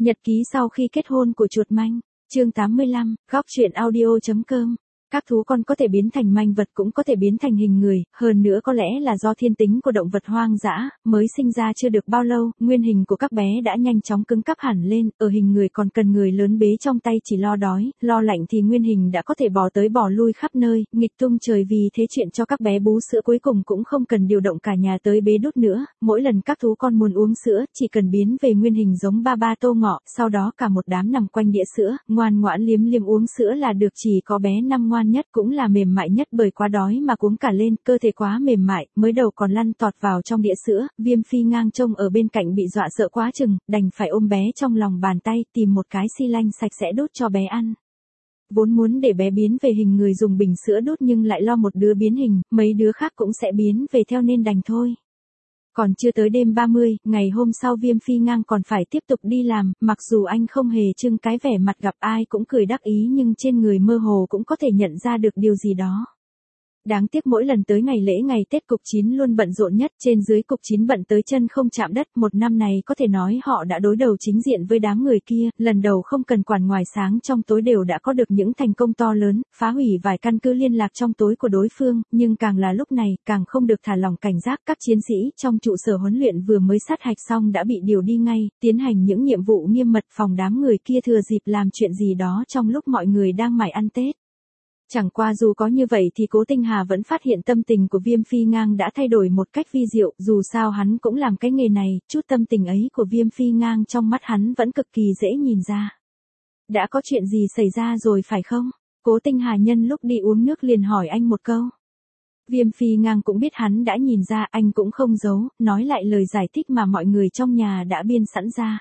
Nhật ký sau khi kết hôn của chuột manh, chương 85, góc truyện audio.com. Các thú con có thể biến thành manh vật cũng có thể biến thành hình người, hơn nữa có lẽ là do thiên tính của động vật hoang dã, mới sinh ra chưa được bao lâu, nguyên hình của các bé đã nhanh chóng cứng cáp hẳn lên, ở hình người còn cần người lớn bế trong tay chỉ lo đói, lo lạnh thì nguyên hình đã có thể bò tới bò lui khắp nơi, nghịch tung trời vì thế chuyện cho các bé bú sữa cuối cùng cũng không cần điều động cả nhà tới bế đút nữa, mỗi lần các thú con muốn uống sữa, chỉ cần biến về nguyên hình giống ba ba Tô Ngọ, sau đó cả một đám nằm quanh đĩa sữa, ngoan ngoãn liếm liếm uống sữa là được, chỉ có bé Năm ngoan nhất cũng là mềm mại nhất bởi quá đói mà cuống cả lên, cơ thể quá mềm mại, mới đầu còn lăn tọt vào trong đĩa sữa, Viêm Phi ngang trông ở bên cạnh bị dọa sợ quá chừng, đành phải ôm bé trong lòng bàn tay, tìm một cái xi lanh sạch sẽ đút cho bé ăn. Vốn muốn để bé biến về hình người dùng bình sữa đút nhưng lại lo một đứa biến hình, mấy đứa khác cũng sẽ biến về theo nên đành thôi. Còn chưa tới đêm 30, ngày hôm sau Viêm Phi ngang còn phải tiếp tục đi làm, mặc dù anh không hề trưng cái vẻ mặt gặp ai cũng cười đắc ý nhưng trên người mơ hồ cũng có thể nhận ra được điều gì đó. Đáng tiếc mỗi lần tới ngày lễ ngày Tết cục 9 luôn bận rộn nhất, trên dưới cục 9 bận tới chân không chạm đất, một năm này có thể nói họ đã đối đầu chính diện với đám người kia, lần đầu không cần quản ngoài sáng trong tối đều đã có được những thành công to lớn, phá hủy vài căn cứ liên lạc trong tối của đối phương, nhưng càng là lúc này, càng không được thả lỏng cảnh giác, các chiến sĩ trong trụ sở huấn luyện vừa mới sát hạch xong đã bị điều đi ngay, tiến hành những nhiệm vụ nghiêm mật phòng đám người kia thừa dịp làm chuyện gì đó trong lúc mọi người đang mải ăn Tết. Chẳng qua dù có như vậy thì Cố Tinh Hà vẫn phát hiện tâm tình của Viêm Phi ngang đã thay đổi một cách vi diệu, dù sao hắn cũng làm cái nghề này, chút tâm tình ấy của Viêm Phi ngang trong mắt hắn vẫn cực kỳ dễ nhìn ra. Đã có chuyện gì xảy ra rồi phải không? Cố Tinh Hà nhân lúc đi uống nước liền hỏi anh một câu. Viêm Phi ngang cũng biết hắn đã nhìn ra, anh cũng không giấu, nói lại lời giải thích mà mọi người trong nhà đã biên sẵn ra.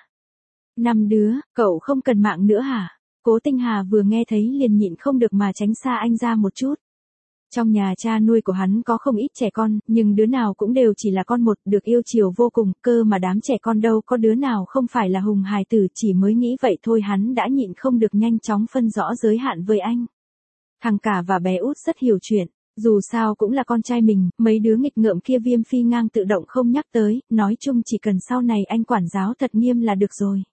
5 đứa, cậu không cần mạng nữa hả? Cố Tinh Hà vừa nghe thấy liền nhịn không được mà tránh xa anh ra một chút. Trong nhà cha nuôi của hắn có không ít trẻ con, nhưng đứa nào cũng đều chỉ là con một, được yêu chiều vô cùng, cơ mà đám trẻ con đâu có đứa nào không phải là hùng hài tử, chỉ mới nghĩ vậy thôi hắn đã nhịn không được nhanh chóng phân rõ giới hạn với anh. Thằng cả và bé út rất hiểu chuyện, dù sao cũng là con trai mình, mấy đứa nghịch ngợm kia Viêm Phi ngang tự động không nhắc tới, nói chung chỉ cần sau này anh quản giáo thật nghiêm là được rồi.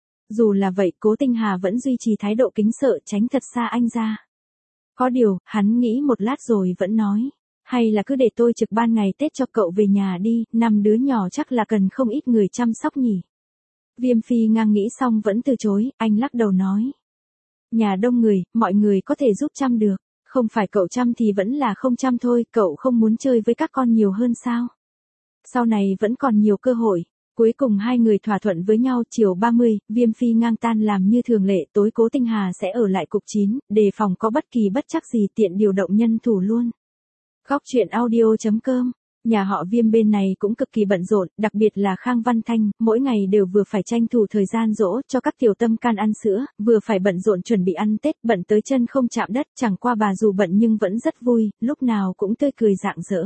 Dù là vậy Cố Tinh Hà vẫn duy trì thái độ kính sợ tránh thật xa anh ra. Có điều, hắn nghĩ một lát rồi vẫn nói, hay là cứ để tôi trực ban ngày Tết cho cậu về nhà đi, 5 đứa nhỏ chắc là cần không ít người chăm sóc nhỉ. Viêm Phi ngang nghĩ xong vẫn từ chối, anh lắc đầu nói. Nhà đông người, mọi người có thể giúp chăm được, không phải cậu chăm thì vẫn là không chăm thôi, cậu không muốn chơi với các con nhiều hơn sao? Sau này vẫn còn nhiều cơ hội. Cuối cùng hai người thỏa thuận với nhau, chiều 30, Viêm Phi ngang tan làm như thường lệ, tối Cố Tinh Hà sẽ ở lại cục 9, đề phòng có bất kỳ bất trắc gì tiện điều động nhân thủ luôn. Góc truyện audio.com. Nhà họ Viêm bên này cũng cực kỳ bận rộn, đặc biệt là Khang Văn Thanh, mỗi ngày đều vừa phải tranh thủ thời gian dỗ cho các tiểu tâm can ăn sữa, vừa phải bận rộn chuẩn bị ăn Tết, bận tới chân không chạm đất, chẳng qua bà dù bận nhưng vẫn rất vui, lúc nào cũng tươi cười rạng rỡ.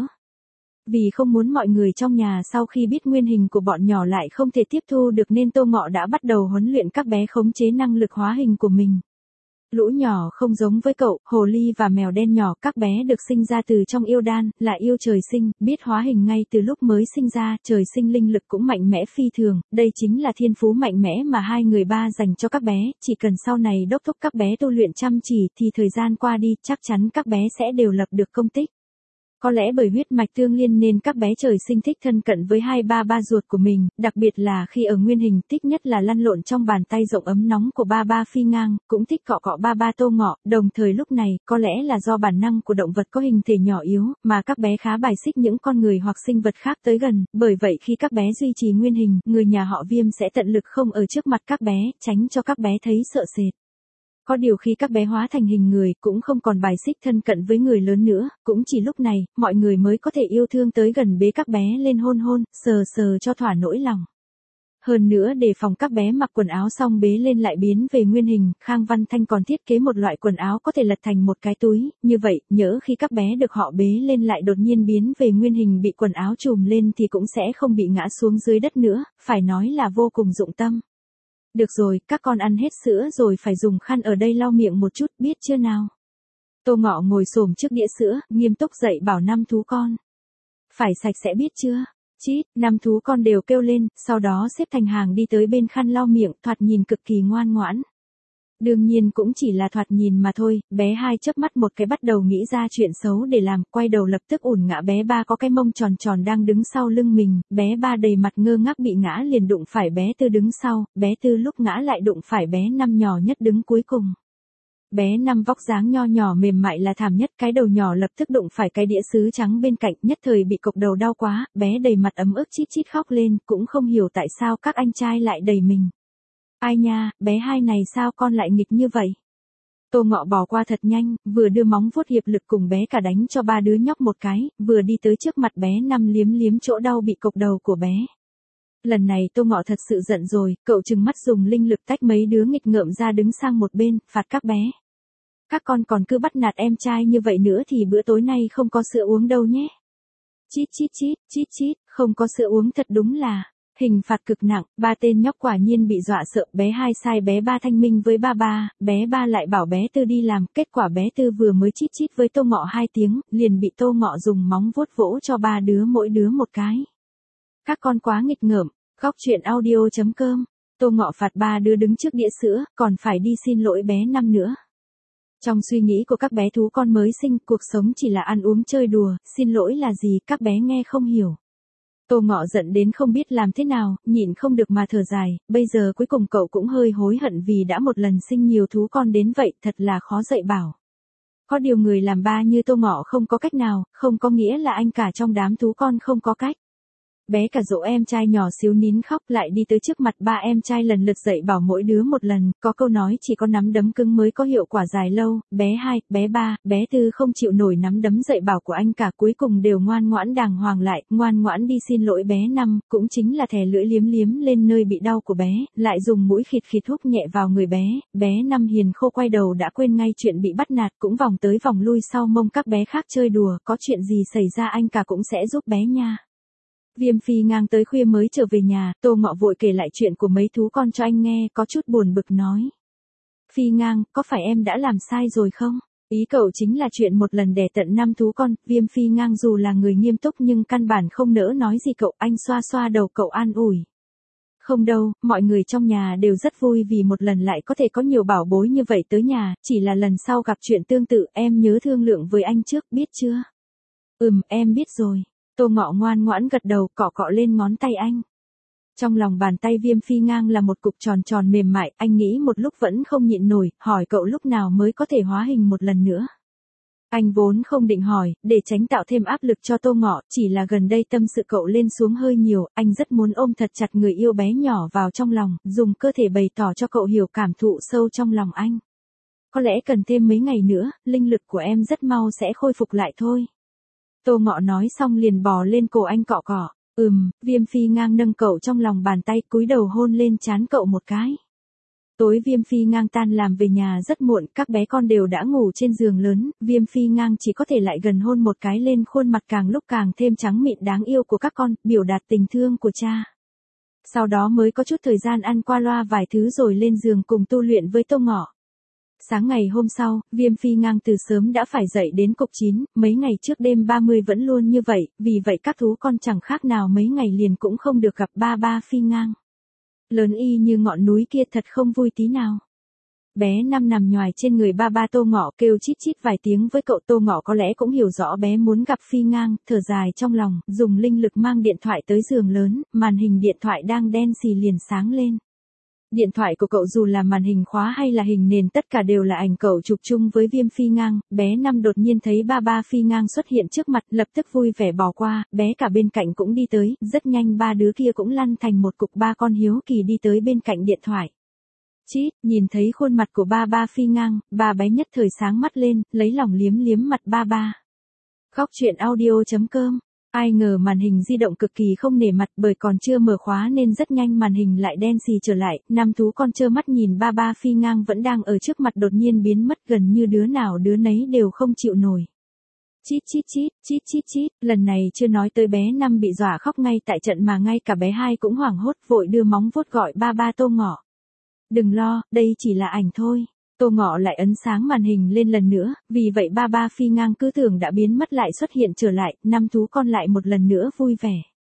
Vì không muốn mọi người trong nhà sau khi biết nguyên hình của bọn nhỏ lại không thể tiếp thu được nên Tô Ngọ đã bắt đầu huấn luyện các bé khống chế năng lực hóa hình của mình. Lũ nhỏ không giống với cậu, hồ ly và mèo đen nhỏ, các bé được sinh ra từ trong yêu đan, là yêu trời sinh, biết hóa hình ngay từ lúc mới sinh ra, trời sinh linh lực cũng mạnh mẽ phi thường, đây chính là thiên phú mạnh mẽ mà hai người ba dành cho các bé, chỉ cần sau này đốc thúc các bé tu luyện chăm chỉ thì thời gian qua đi chắc chắn các bé sẽ đều lập được công tích. Có lẽ bởi huyết mạch tương liên nên các bé trời sinh thích thân cận với hai ba ba ruột của mình, đặc biệt là khi ở nguyên hình thích nhất là lăn lộn trong bàn tay rộng ấm nóng của ba ba Phi ngang, cũng thích cọ cọ ba ba Tô Ngọ, đồng thời lúc này, có lẽ là do bản năng của động vật có hình thể nhỏ yếu, mà các bé khá bài xích những con người hoặc sinh vật khác tới gần, bởi vậy khi các bé duy trì nguyên hình, người nhà họ Viêm sẽ tận lực không ở trước mặt các bé, tránh cho các bé thấy sợ sệt. Có điều khi các bé hóa thành hình người cũng không còn bài xích thân cận với người lớn nữa, cũng chỉ lúc này, mọi người mới có thể yêu thương tới gần bế các bé lên hôn hôn, sờ sờ cho thỏa nỗi lòng. Hơn nữa để phòng các bé mặc quần áo xong bế lên lại biến về nguyên hình, Khang Văn Thanh còn thiết kế một loại quần áo có thể lật thành một cái túi, như vậy, nhỡ khi các bé được họ bế lên lại đột nhiên biến về nguyên hình bị quần áo trùm lên thì cũng sẽ không bị ngã xuống dưới đất nữa, phải nói là vô cùng dụng tâm. Được rồi, các con ăn hết sữa rồi phải dùng khăn ở đây lau miệng một chút, biết chưa nào? Tô Ngọ ngồi xổm trước đĩa sữa, nghiêm túc dạy bảo 5 thú con. Phải sạch sẽ biết chưa? Chít, năm thú con đều kêu lên, sau đó xếp thành hàng đi tới bên khăn lau miệng, thoạt nhìn cực kỳ ngoan ngoãn. Đương nhiên cũng chỉ là thoạt nhìn mà thôi, bé 2 chớp mắt một cái bắt đầu nghĩ ra chuyện xấu để làm, quay đầu lập tức ủn ngã bé 3 có cái mông tròn tròn đang đứng sau lưng mình, bé 3 đầy mặt ngơ ngác bị ngã liền đụng phải bé 4 đứng sau, bé 4 lúc ngã lại đụng phải bé 5 nhỏ nhất đứng cuối cùng. Bé 5 vóc dáng nho nhỏ mềm mại là thảm nhất, cái đầu nhỏ lập tức đụng phải cái đĩa sứ trắng bên cạnh, nhất thời bị cộc đầu đau quá, bé đầy mặt ấm ức chít chít khóc lên, cũng không hiểu tại sao các anh trai lại đẩy mình. Ai nha, bé 2 này sao con lại nghịch như vậy? Tô Ngọ bỏ qua thật nhanh, vừa đưa móng vuốt hiệp lực cùng bé cả đánh cho 3 đứa nhóc một cái, vừa đi tới trước mặt bé 5 liếm liếm chỗ đau bị cộc đầu của bé. Lần này Tô Ngọ thật sự giận rồi, cậu trừng mắt dùng linh lực tách mấy đứa nghịch ngợm ra đứng sang một bên, phạt các bé. Các con còn cứ bắt nạt em trai như vậy nữa thì bữa tối nay không có sữa uống đâu nhé. Chít chít chít, chít chít, không có sữa uống thật đúng là. Hình phạt cực nặng, 3 tên nhóc quả nhiên bị dọa sợ, bé 2 sai bé 3 thanh minh với ba, bé 3 lại bảo bé 4 đi làm, kết quả bé 4 vừa mới chít chít với Tô Ngọ 2 tiếng, liền bị Tô Ngọ dùng móng vuốt vỗ cho 3 đứa mỗi đứa một cái. Các con quá nghịch ngợm, góc truyện audio.com, Tô Ngọ phạt 3 đứa đứng trước đĩa sữa, còn phải đi xin lỗi bé 5 nữa. Trong suy nghĩ của các bé thú con mới sinh, cuộc sống chỉ là ăn uống chơi đùa, xin lỗi là gì, các bé nghe không hiểu. Tô Ngọ giận đến không biết làm thế nào, nhịn không được mà thở dài, bây giờ cuối cùng cậu cũng hơi hối hận vì đã một lần sinh nhiều thú con đến vậy, thật là khó dạy bảo. Có điều người làm ba như Tô Ngọ không có cách nào, không có nghĩa là anh cả trong đám thú con không có cách. Bé cả dỗ em trai nhỏ xíu nín khóc lại đi tới trước mặt 3 em trai lần lượt dạy bảo mỗi đứa một lần, có câu nói chỉ có nắm đấm cứng mới có hiệu quả dài lâu, bé 2, bé 3, bé 4 không chịu nổi nắm đấm dạy bảo của anh cả cuối cùng đều ngoan ngoãn đàng hoàng lại, ngoan ngoãn đi xin lỗi bé 5, cũng chính là thè lưỡi liếm liếm lên nơi bị đau của bé, lại dùng mũi khịt khịt húc nhẹ vào người bé 5 hiền khô quay đầu đã quên ngay chuyện bị bắt nạt cũng vòng tới vòng lui sau mông các bé khác chơi đùa, có chuyện gì xảy ra anh cả cũng sẽ giúp bé nha. Viêm Phi ngang tới khuya mới trở về nhà, Tô Ngọ vội kể lại chuyện của mấy thú con cho anh nghe, có chút buồn bực nói. Phi ngang, có phải em đã làm sai rồi không? Ý cậu chính là chuyện một lần đẻ tận 5 thú con, Viêm Phi ngang dù là người nghiêm túc nhưng căn bản không nỡ nói gì cậu, anh xoa xoa đầu cậu an ủi. Không đâu, mọi người trong nhà đều rất vui vì một lần lại có thể có nhiều bảo bối như vậy tới nhà, chỉ là lần sau gặp chuyện tương tự em nhớ thương lượng với anh trước, biết chưa? Em biết rồi. Tô Ngọ ngoan ngoãn gật đầu, cọ cọ lên ngón tay anh. Trong lòng bàn tay Viêm Phi ngang là một cục tròn tròn mềm mại, anh nghĩ một lúc vẫn không nhịn nổi, hỏi cậu lúc nào mới có thể hóa hình một lần nữa. Anh vốn không định hỏi, để tránh tạo thêm áp lực cho Tô Ngọ, chỉ là gần đây tâm sự cậu lên xuống hơi nhiều, anh rất muốn ôm thật chặt người yêu bé nhỏ vào trong lòng, dùng cơ thể bày tỏ cho cậu hiểu cảm thụ sâu trong lòng anh. Có lẽ cần thêm mấy ngày nữa, linh lực của em rất mau sẽ khôi phục lại thôi. Tô Ngọ nói xong liền bò lên cổ anh cọ cọ. Viêm Phi ngang nâng cậu trong lòng bàn tay cúi đầu hôn lên trán cậu một cái. Tối Viêm Phi ngang tan làm về nhà rất muộn, các bé con đều đã ngủ trên giường lớn, Viêm Phi ngang chỉ có thể lại gần hôn một cái lên khuôn mặt càng lúc càng thêm trắng mịn đáng yêu của các con, biểu đạt tình thương của cha. Sau đó mới có chút thời gian ăn qua loa vài thứ rồi lên giường cùng tu luyện với Tô Ngọ. Sáng ngày hôm sau, Viêm Phi ngang từ sớm đã phải dậy đến cục 9, mấy ngày trước đêm 30 vẫn luôn như vậy, vì vậy các thú con chẳng khác nào mấy ngày liền cũng không được gặp ba Phi ngang. Lớn y như ngọn núi kia thật không vui tí nào. Bé 5 nằm nhoài trên người ba Tô Ngọ kêu chít chít vài tiếng với cậu. Tô Ngọ có lẽ cũng hiểu rõ bé muốn gặp Phi ngang, thở dài trong lòng, dùng linh lực mang điện thoại tới giường lớn, màn hình điện thoại đang đen xì liền sáng lên. Điện thoại của cậu dù là màn hình khóa hay là hình nền tất cả đều là ảnh cậu chụp chung với Viêm Phi ngang, bé 5 đột nhiên thấy ba Phi ngang xuất hiện trước mặt, lập tức vui vẻ bỏ qua, bé cả bên cạnh cũng đi tới, rất nhanh 3 đứa kia cũng lăn thành một cục. 3 con hiếu kỳ đi tới bên cạnh điện thoại. Chít, nhìn thấy khuôn mặt của ba Phi ngang, ba bé nhất thời sáng mắt lên, lấy lòng liếm liếm mặt ba. Góc truyện audio.com. Ai ngờ màn hình di động cực kỳ không nể mặt bởi còn chưa mở khóa nên rất nhanh màn hình lại đen xì trở lại, 5 thú con trơ mắt nhìn ba Phi ngang vẫn đang ở trước mặt đột nhiên biến mất gần như đứa nào đứa nấy đều không chịu nổi. Chít chít chít, chít chít chít, lần này chưa nói tới bé 5 bị dọa khóc ngay tại trận mà ngay cả bé 2 cũng hoảng hốt vội đưa móng vuốt gọi ba Tô Ngọ. Đừng lo, đây chỉ là ảnh thôi. Tô Ngọ lại ấn sáng màn hình lên lần nữa, vì vậy ba Phi ngang cứ tưởng đã biến mất lại xuất hiện trở lại, 5 thú con lại một lần nữa vui vẻ.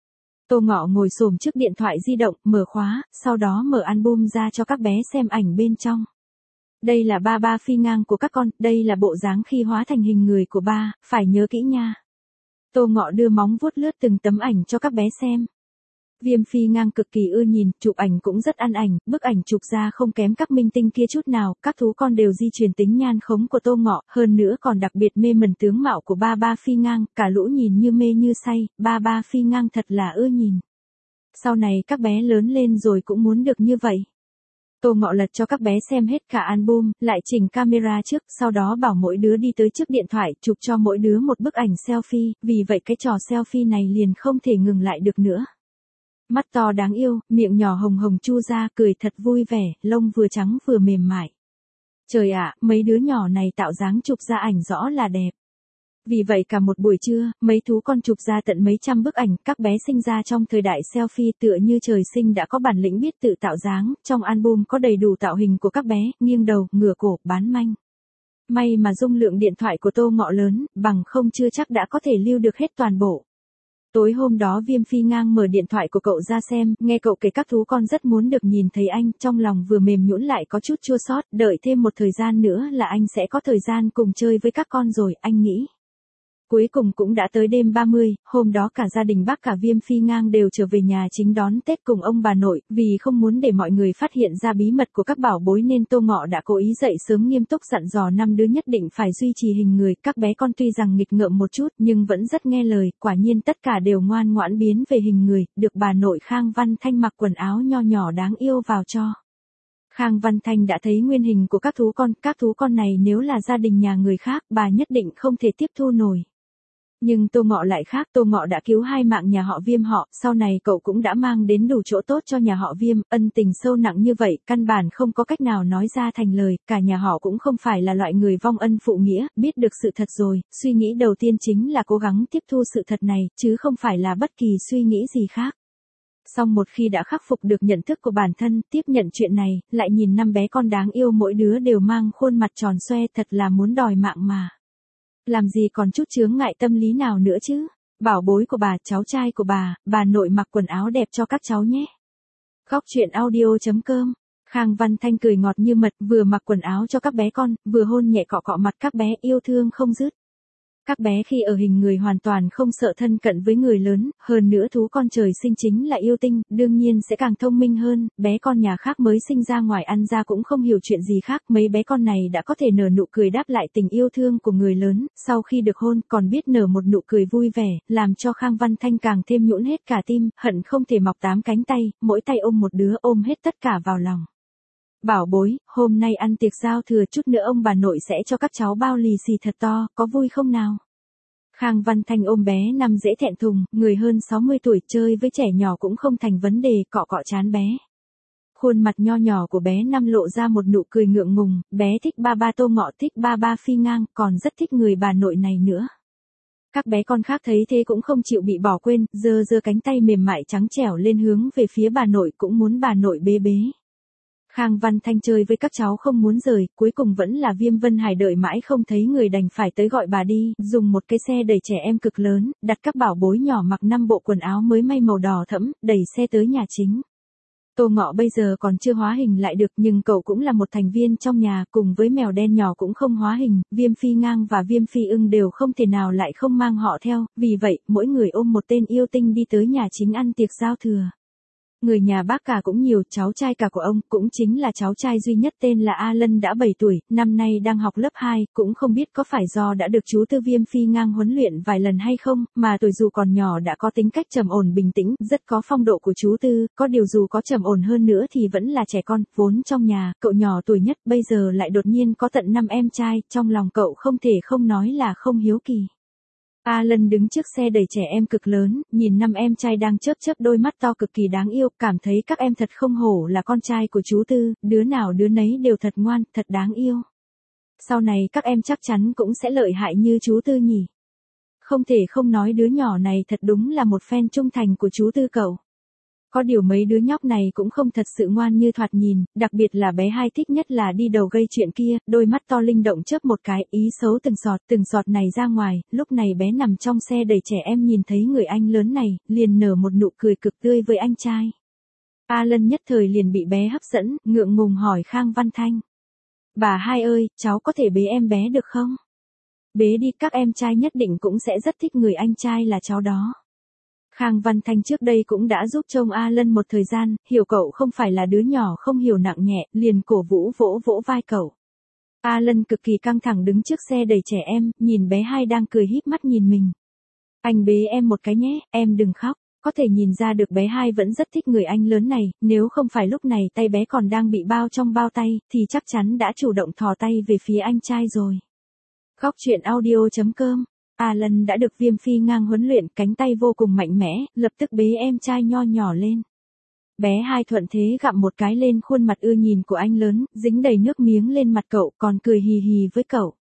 Tô Ngọ ngồi xổm trước điện thoại di động, mở khóa, sau đó mở album ra cho các bé xem ảnh bên trong. Đây là ba phi ngang của các con, đây là bộ dáng khi hóa thành hình người của ba, phải nhớ kỹ nha. Tô Ngọ đưa móng vuốt lướt từng tấm ảnh cho các bé xem. Viêm phi ngang cực kỳ ưa nhìn, chụp ảnh cũng rất ăn ảnh, bức ảnh chụp ra không kém các minh tinh kia chút nào, các thú con đều di truyền tính nhan khống của Tô Ngọ, hơn nữa còn đặc biệt mê mẩn tướng mạo của ba phi ngang, cả lũ nhìn như mê như say, ba phi ngang thật là ưa nhìn. Sau này các bé lớn lên rồi cũng muốn được như vậy. Tô Ngọ lật cho các bé xem hết cả album, lại chỉnh camera trước, sau đó bảo mỗi đứa đi tới trước điện thoại, chụp cho mỗi đứa một bức ảnh selfie, vì vậy cái trò selfie này liền không thể ngừng lại được nữa. Mắt to đáng yêu, miệng nhỏ hồng hồng chu ra, cười thật vui vẻ, lông vừa trắng vừa mềm mại. Trời ạ, mấy đứa nhỏ này tạo dáng chụp ra ảnh rõ là đẹp. Vì vậy cả một buổi trưa, mấy thú con chụp ra tận mấy trăm bức ảnh, các bé sinh ra trong thời đại selfie tựa như trời sinh đã có bản lĩnh biết tự tạo dáng, trong album có đầy đủ tạo hình của các bé, nghiêng đầu, ngửa cổ, bán manh. May mà dung lượng điện thoại của Tô Ngọ lớn, bằng không chưa chắc đã có thể lưu được hết toàn bộ. Tối hôm đó Viêm phi ngang mở điện thoại của cậu ra xem, nghe cậu kể các thú con rất muốn được nhìn thấy anh, trong lòng vừa mềm nhũn lại có chút chua xót, đợi thêm một thời gian nữa là anh sẽ có thời gian cùng chơi với các con rồi, anh nghĩ. Cuối cùng cũng đã tới đêm 30, hôm đó cả gia đình bác cả Viêm phi ngang đều trở về nhà chính đón Tết cùng ông bà nội, vì không muốn để mọi người phát hiện ra bí mật của các bảo bối nên Tô Ngọ đã cố ý dậy sớm nghiêm túc dặn dò 5 đứa nhất định phải duy trì hình người, các bé con tuy rằng nghịch ngợm một chút nhưng vẫn rất nghe lời, quả nhiên tất cả đều ngoan ngoãn biến về hình người, được bà nội Khang Văn Thanh mặc quần áo nho nhỏ đáng yêu vào cho. Khang Văn Thanh đã thấy nguyên hình của các thú con này nếu là gia đình nhà người khác bà nhất định không thể tiếp thu nổi. Nhưng Tô Ngọ lại khác, Tô Ngọ đã cứu 2 mạng nhà họ Viêm họ, sau này cậu cũng đã mang đến đủ chỗ tốt cho nhà họ Viêm, ân tình sâu nặng như vậy, căn bản không có cách nào nói ra thành lời, cả nhà họ cũng không phải là loại người vong ân phụ nghĩa, biết được sự thật rồi, suy nghĩ đầu tiên chính là cố gắng tiếp thu sự thật này, chứ không phải là bất kỳ suy nghĩ gì khác. Xong một khi đã khắc phục được nhận thức của bản thân, tiếp nhận chuyện này, lại nhìn 5 bé con đáng yêu mỗi đứa đều mang khuôn mặt tròn xoe thật là muốn đòi mạng mà. Làm gì còn chút chướng ngại tâm lý nào nữa chứ? Bảo bối của bà, cháu trai của bà nội mặc quần áo đẹp cho các cháu nhé. Góc truyện audio.com. Khang Văn Thanh cười ngọt như mật, vừa mặc quần áo cho các bé con, vừa hôn nhẹ cọ cọ mặt các bé, yêu thương không dứt. Các bé khi ở hình người hoàn toàn không sợ thân cận với người lớn, hơn nữa thú con trời sinh chính là yêu tinh, đương nhiên sẽ càng thông minh hơn, bé con nhà khác mới sinh ra ngoài ăn ra cũng không hiểu chuyện gì khác, mấy bé con này đã có thể nở nụ cười đáp lại tình yêu thương của người lớn, sau khi được hôn còn biết nở một nụ cười vui vẻ, làm cho Khang Văn Thanh càng thêm nhũn hết cả tim, hận không thể mọc 8 cánh tay, mỗi tay ôm một đứa ôm hết tất cả vào lòng. Bảo bối, hôm nay ăn tiệc giao thừa chút nữa ông bà nội sẽ cho các cháu bao lì xì thật to, có vui không nào? Khang Văn Thanh ôm bé Năm dễ thẹn thùng, người hơn 60 tuổi chơi với trẻ nhỏ cũng không thành vấn đề, cọ cọ trán bé. Khuôn mặt nho nhỏ của bé Năm lộ ra một nụ cười ngượng ngùng, bé thích ba Tô Ngọ, thích ba phi ngang, còn rất thích người bà nội này nữa. Các bé con khác thấy thế cũng không chịu bị bỏ quên, giơ cánh tay mềm mại trắng trẻo lên hướng về phía bà nội, cũng muốn bà nội bế bế. Khang Văn Thanh chơi với các cháu không muốn rời, cuối cùng vẫn là Viêm Vân Hải đợi mãi không thấy người đành phải tới gọi bà đi, dùng một cái xe đẩy trẻ em cực lớn, đặt các bảo bối nhỏ mặc 5 bộ quần áo mới may màu đỏ thẫm, đẩy xe tới nhà chính. Tô Ngọ bây giờ còn chưa hóa hình lại được nhưng cậu cũng là một thành viên trong nhà, cùng với mèo đen nhỏ cũng không hóa hình, Viêm Phi Ngang và Viêm Phi Ưng đều không thể nào lại không mang họ theo, vì vậy, mỗi người ôm một tên yêu tinh đi tới nhà chính ăn tiệc giao thừa. Người nhà bác cả cũng nhiều, cháu trai cả của ông, cũng chính là cháu trai duy nhất tên là A Lân đã 7 tuổi, năm nay đang học lớp 2, cũng không biết có phải do đã được chú Tư Viêm Phi Ngang huấn luyện vài lần hay không, mà tuổi dù còn nhỏ đã có tính cách trầm ổn bình tĩnh, rất có phong độ của chú Tư, có điều dù có trầm ổn hơn nữa thì vẫn là trẻ con, vốn trong nhà, cậu nhỏ tuổi nhất, bây giờ lại đột nhiên có tận 5 em trai, trong lòng cậu không thể không nói là không hiếu kỳ. A Lân đứng trước xe đẩy trẻ em cực lớn, nhìn 5 em trai đang chớp chớp đôi mắt to cực kỳ đáng yêu, cảm thấy các em thật không hổ là con trai của chú Tư, đứa nào đứa nấy đều thật ngoan, thật đáng yêu. Sau này các em chắc chắn cũng sẽ lợi hại như chú Tư nhỉ. Không thể không nói đứa nhỏ này thật đúng là một fan trung thành của chú Tư cậu. Có điều mấy đứa nhóc này cũng không thật sự ngoan như thoạt nhìn, đặc biệt là bé hai thích nhất là đi đầu gây chuyện kia, đôi mắt to linh động chớp một cái, ý xấu từng giọt này ra ngoài, lúc này bé nằm trong xe đầy trẻ em nhìn thấy người anh lớn này, liền nở một nụ cười cực tươi với anh trai. Alan nhất thời liền bị bé hấp dẫn, ngượng ngùng hỏi Khang Văn Thanh. Bà hai ơi, cháu có thể bế em bé được không? Bế đi, các em trai nhất định cũng sẽ rất thích người anh trai là cháu đó. Khang Văn Thanh trước đây cũng đã giúp trông Alan một thời gian, hiểu cậu không phải là đứa nhỏ không hiểu nặng nhẹ, liền cổ vũ vỗ vỗ vai cậu. Alan cực kỳ căng thẳng đứng trước xe đầy trẻ em, nhìn bé hai đang cười híp mắt nhìn mình. Anh bế em một cái nhé, em đừng khóc. Có thể nhìn ra được bé hai vẫn rất thích người anh lớn này, nếu không phải lúc này tay bé còn đang bị bao trong bao tay, thì chắc chắn đã chủ động thò tay về phía anh trai rồi. Góc truyện audio.com. Alan đã được Viêm Phi ngang huấn luyện, cánh tay vô cùng mạnh mẽ, lập tức bế em trai nho nhỏ lên. Bé hai thuận thế gặm một cái lên khuôn mặt ưa nhìn của anh lớn, dính đầy nước miếng lên mặt cậu, còn cười hì hì với cậu.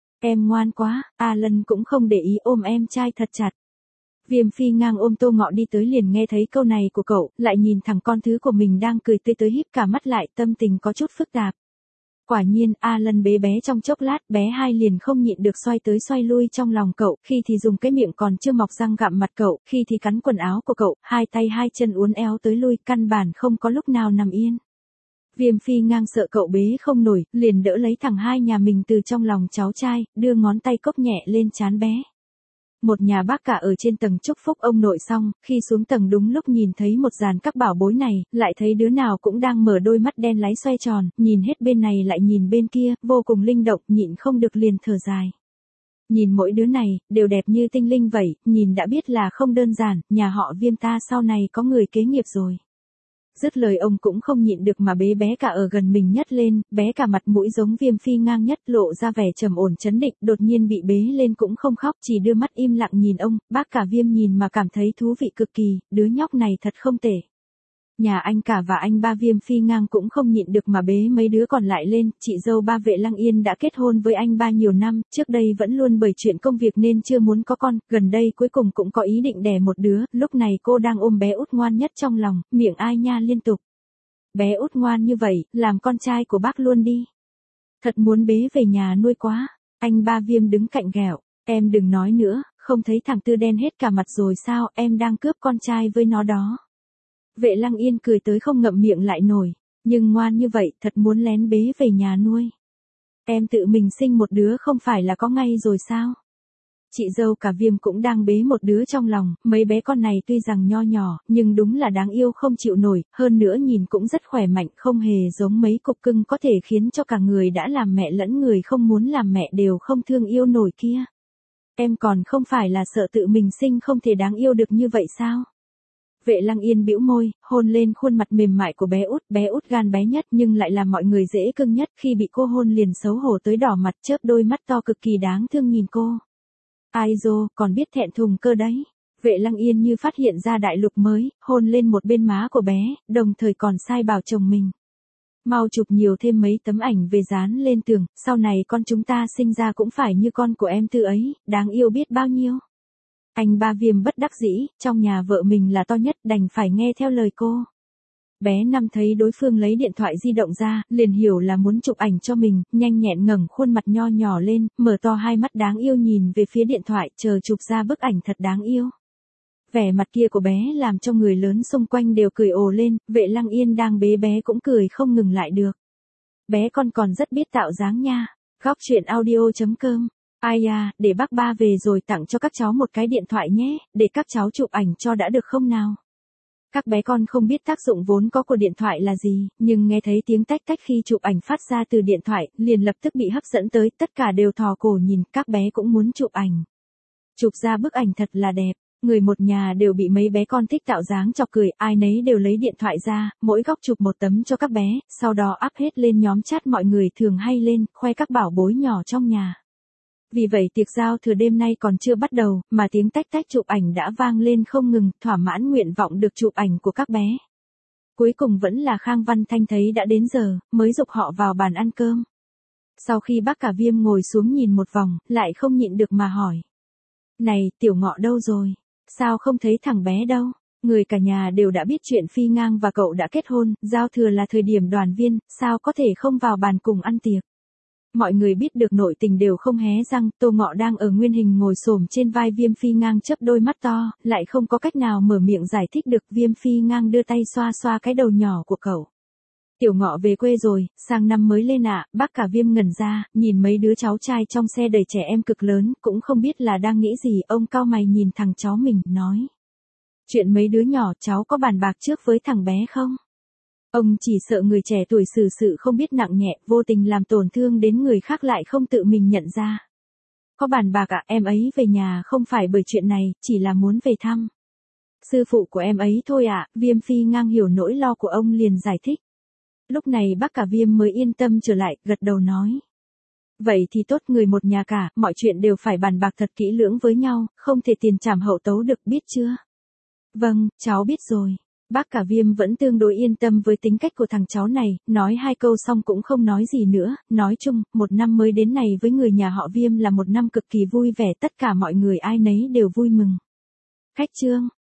Em ngoan quá, Alan cũng không để ý ôm em trai thật chặt. Viêm Phi ngang ôm Tô Ngọ đi tới liền nghe thấy câu này của cậu, lại nhìn thằng con thứ của mình đang cười tươi tới híp cả mắt lại, tâm tình có chút phức tạp. Quả nhiên, Alan bế bé trong chốc lát, bé hai liền không nhịn được xoay tới xoay lui trong lòng cậu, khi thì dùng cái miệng còn chưa mọc răng gặm mặt cậu, khi thì cắn quần áo của cậu, hai tay hai chân uốn éo tới lui, căn bản không có lúc nào nằm yên. Viêm Phi ngang sợ cậu bế không nổi, liền đỡ lấy thằng hai nhà mình từ trong lòng cháu trai, đưa ngón tay cốc nhẹ lên trán bé. Một nhà bác cả ở trên tầng chúc phúc ông nội xong, khi xuống tầng đúng lúc nhìn thấy một dàn các bảo bối này, lại thấy đứa nào cũng đang mở đôi mắt đen láy xoay tròn, nhìn hết bên này lại nhìn bên kia, vô cùng linh động, nhịn không được liền thở dài. Nhìn mỗi đứa này, đều đẹp như tinh linh vậy, nhìn đã biết là không đơn giản, nhà họ Viêm ta sau này có người kế nghiệp rồi. Dứt lời ông cũng không nhịn được mà bế bé cả ở gần mình nhất lên, bé cả mặt mũi giống Viêm Phi ngang nhất, lộ ra vẻ trầm ổn trấn định, đột nhiên bị bế lên cũng không khóc, chỉ đưa mắt im lặng nhìn ông, bác cả Viêm nhìn mà cảm thấy thú vị cực kỳ, đứa nhóc này thật không tệ. Nhà anh cả và anh ba Viêm Phi ngang cũng không nhịn được mà bế mấy đứa còn lại lên, chị dâu ba Vệ Lăng Yên đã kết hôn với anh ba nhiều năm, trước đây vẫn luôn bởi chuyện công việc nên chưa muốn có con, gần đây cuối cùng cũng có ý định đẻ một đứa, lúc này cô đang ôm bé út ngoan nhất trong lòng, miệng ai nha liên tục. Bé út ngoan như vậy, làm con trai của bác luôn đi. Thật muốn bế về nhà nuôi quá, anh ba Viêm đứng cạnh ghẹo, em đừng nói nữa, không thấy thằng Tư đen hết cả mặt rồi sao, em đang cướp con trai với nó đó. Vệ Lăng Yên cười tới không ngậm miệng lại nổi, nhưng ngoan như vậy thật muốn lén bế về nhà nuôi. Em tự mình sinh một đứa không phải là có ngay rồi sao? Chị dâu cả Viêm cũng đang bế một đứa trong lòng, mấy bé con này tuy rằng nho nhỏ, nhưng đúng là đáng yêu không chịu nổi, hơn nữa nhìn cũng rất khỏe mạnh, không hề giống mấy cục cưng có thể khiến cho cả người đã làm mẹ lẫn người không muốn làm mẹ đều không thương yêu nổi kia. Em còn không phải là sợ tự mình sinh không thể đáng yêu được như vậy sao? Vệ Lăng Yên bĩu môi, hôn lên khuôn mặt mềm mại của bé út gan bé nhất nhưng lại làm mọi người dễ cưng nhất, khi bị cô hôn liền xấu hổ tới đỏ mặt, chớp đôi mắt to cực kỳ đáng thương nhìn cô. Ai dô, còn biết thẹn thùng cơ đấy. Vệ Lăng Yên như phát hiện ra đại lục mới, hôn lên một bên má của bé, đồng thời còn sai bảo chồng mình. Mau chụp nhiều thêm mấy tấm ảnh về dán lên tường, sau này con chúng ta sinh ra cũng phải như con của em Tư ấy, đáng yêu biết bao nhiêu. Anh ba Viêm bất đắc dĩ, trong nhà vợ mình là to nhất đành phải nghe theo lời cô. Bé Năm thấy đối phương lấy điện thoại di động ra, liền hiểu là muốn chụp ảnh cho mình, nhanh nhẹn ngẩng khuôn mặt nho nhỏ lên, mở to hai mắt đáng yêu nhìn về phía điện thoại, chờ chụp ra bức ảnh thật đáng yêu. Vẻ mặt kia của bé làm cho người lớn xung quanh đều cười ồ lên, Vệ Lăng Yên đang bế bé cũng cười không ngừng lại được. Bé con còn rất biết tạo dáng nha. Góc truyện audio.com. Ai à, để bác ba về rồi tặng cho các cháu một cái điện thoại nhé, để các cháu chụp ảnh cho đã được không nào? Các bé con không biết tác dụng vốn có của điện thoại là gì, nhưng nghe thấy tiếng tách tách khi chụp ảnh phát ra từ điện thoại, liền lập tức bị hấp dẫn tới, tất cả đều thò cổ nhìn, các bé cũng muốn chụp ảnh. Chụp ra bức ảnh thật là đẹp, người một nhà đều bị mấy bé con thích tạo dáng chọc cười, ai nấy đều lấy điện thoại ra, mỗi góc chụp một tấm cho các bé, sau đó up hết lên nhóm chat mọi người thường hay lên, khoe các bảo bối nhỏ trong nhà. Vì vậy tiệc giao thừa đêm nay còn chưa bắt đầu, mà tiếng tách tách chụp ảnh đã vang lên không ngừng, thỏa mãn nguyện vọng được chụp ảnh của các bé. Cuối cùng vẫn là Khang Văn Thanh thấy đã đến giờ, mới giục họ vào bàn ăn cơm. Sau khi bác cả Viêm ngồi xuống nhìn một vòng, lại không nhịn được mà hỏi. Này, Tiểu Ngọ đâu rồi? Sao không thấy thằng bé đâu? người cả nhà đều đã biết chuyện Phi Ngang và cậu đã kết hôn, giao thừa là thời điểm đoàn viên, sao có thể không vào bàn cùng ăn tiệc. Mọi người biết được nội tình đều không hé răng, Tô Ngọ đang ở nguyên hình ngồi xổm trên vai Viêm Phi Ngang chớp đôi mắt to, lại không có cách nào mở miệng giải thích được. Viêm Phi Ngang đưa tay xoa xoa cái đầu nhỏ của cậu. Tiểu Ngọ về quê rồi, sang năm mới lên ạ. Bác cả Viêm ngẩn ra, nhìn mấy đứa cháu trai trong xe đầy trẻ em cực lớn, cũng không biết là đang nghĩ gì. Ông cau mày nhìn thằng cháu mình, nói. Chuyện mấy đứa nhỏ cháu có bàn bạc trước với thằng bé không? Ông chỉ sợ người trẻ tuổi xử sự không biết nặng nhẹ, vô tình làm tổn thương đến người khác lại không tự mình nhận ra. Có bàn bạc ạ, em ấy về nhà không phải bởi chuyện này, chỉ là muốn về thăm sư phụ của em ấy thôi ạ. Viêm Phi Ngang hiểu nỗi lo của ông liền giải thích. Lúc này bác cả Viêm mới yên tâm trở lại, gật đầu nói. Vậy thì tốt, người một nhà cả, mọi chuyện đều phải bàn bạc thật kỹ lưỡng với nhau, không thể tiền trảm hậu tấu được, biết chưa? Vâng, cháu biết rồi. Bác cả Viêm vẫn tương đối yên tâm với tính cách của thằng cháu này, nói hai câu xong cũng không nói gì nữa. Nói chung, một năm mới đến này với người nhà họ Viêm là một năm cực kỳ vui vẻ, tất cả mọi người ai nấy đều vui mừng. Khách trương.